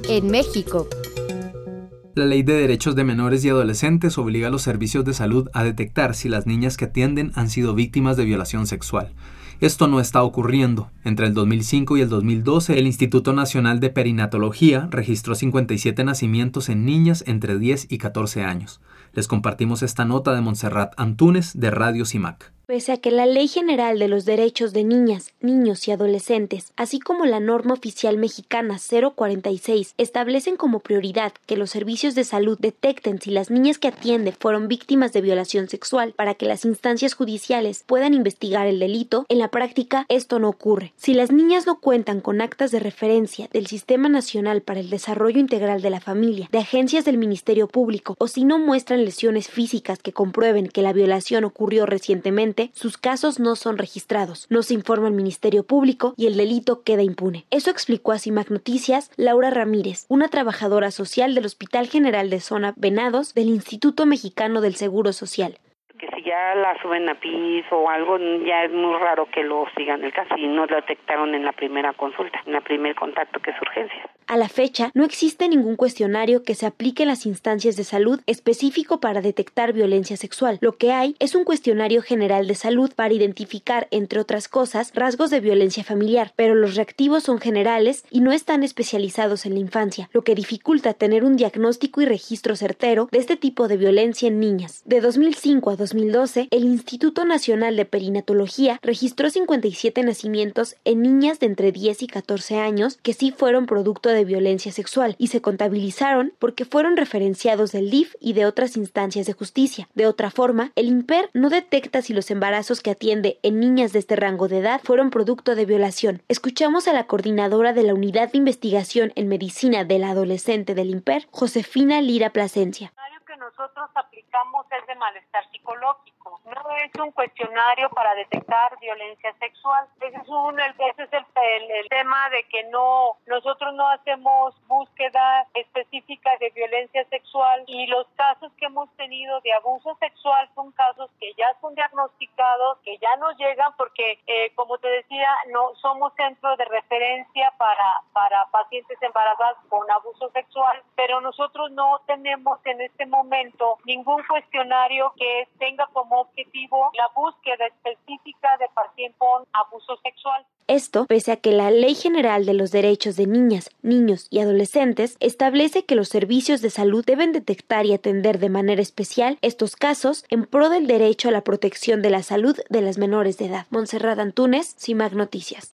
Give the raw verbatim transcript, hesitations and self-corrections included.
en México. La Ley de Derechos de Menores y Adolescentes obliga a los servicios de salud a detectar si las niñas que atienden han sido víctimas de violación sexual. Esto no está ocurriendo. Entre el dos mil cinco y el dos mil doce, el Instituto Nacional de Perinatología registró cincuenta y siete nacimientos en niñas entre diez y catorce años. Les compartimos esta nota de Montserrat Antúnez de Radio CIMAC. Pese a que la Ley General de los Derechos de Niñas, Niños y Adolescentes, así como la norma oficial mexicana cero cuarenta y seis, establecen como prioridad que los servicios de salud detecten si las niñas que atiende fueron víctimas de violación sexual para que las instancias judiciales puedan investigar el delito, en la práctica esto no ocurre. Si las niñas no cuentan con actas de referencia del Sistema Nacional para el Desarrollo Integral de la Familia, de agencias del Ministerio Público, o si no muestran lesiones físicas que comprueben que la violación ocurrió recientemente, sus casos no son registrados, no se informa al Ministerio Público y el delito queda impune. Eso explicó a CIMAC Noticias Laura Ramírez, una trabajadora social del Hospital General de Zona Venados del Instituto Mexicano del Seguro Social. Que si ya la suben a piso o algo, ya es muy raro que lo sigan el caso y no lo detectaron en la primera consulta, en el primer contacto que es urgencia. A la fecha, no existe ningún cuestionario que se aplique en las instancias de salud específico para detectar violencia sexual. Lo que hay es un cuestionario general de salud para identificar, entre otras cosas, rasgos de violencia familiar, pero los reactivos son generales y no están especializados en la infancia, lo que dificulta tener un diagnóstico y registro certero de este tipo de violencia en niñas. De dos mil cinco a dos mil doce, el Instituto Nacional de Perinatología registró cincuenta y siete nacimientos en niñas de entre diez y catorce años que sí fueron producto de de violencia sexual y se contabilizaron porque fueron referenciados del D I F y de otras instancias de justicia. De otra forma, el INPER no detecta si los embarazos que atiende en niñas de este rango de edad fueron producto de violación. Escuchamos a la coordinadora de la Unidad de Investigación en Medicina del Adolescente del INPER, Josefina Lira Plasencia. Nosotros aplicamos es de malestar psicológico, no es un cuestionario para detectar violencia sexual. Ese es, un, ese es el, el, el tema de que no nosotros no hacemos búsqueda específica de violencia sexual y los casos que hemos tenido de abuso sexual son casos que ya son diagnosticados, que ya nos llegan porque, eh, como te decía, no somos centro de referencia para, para pacientes embarazadas con abuso sexual, pero nosotros no tenemos en este momento ningún cuestionario que tenga como objetivo la búsqueda específica de pacientes con abuso sexual. Esto pese a que la Ley General de los Derechos de Niñas, Niños y Adolescentes establece que los servicios de salud deben detectar y atender de manera especial estos casos en pro del derecho a la protección de la salud de las menores de edad. Montserrat Antúnez, CIMAC Noticias.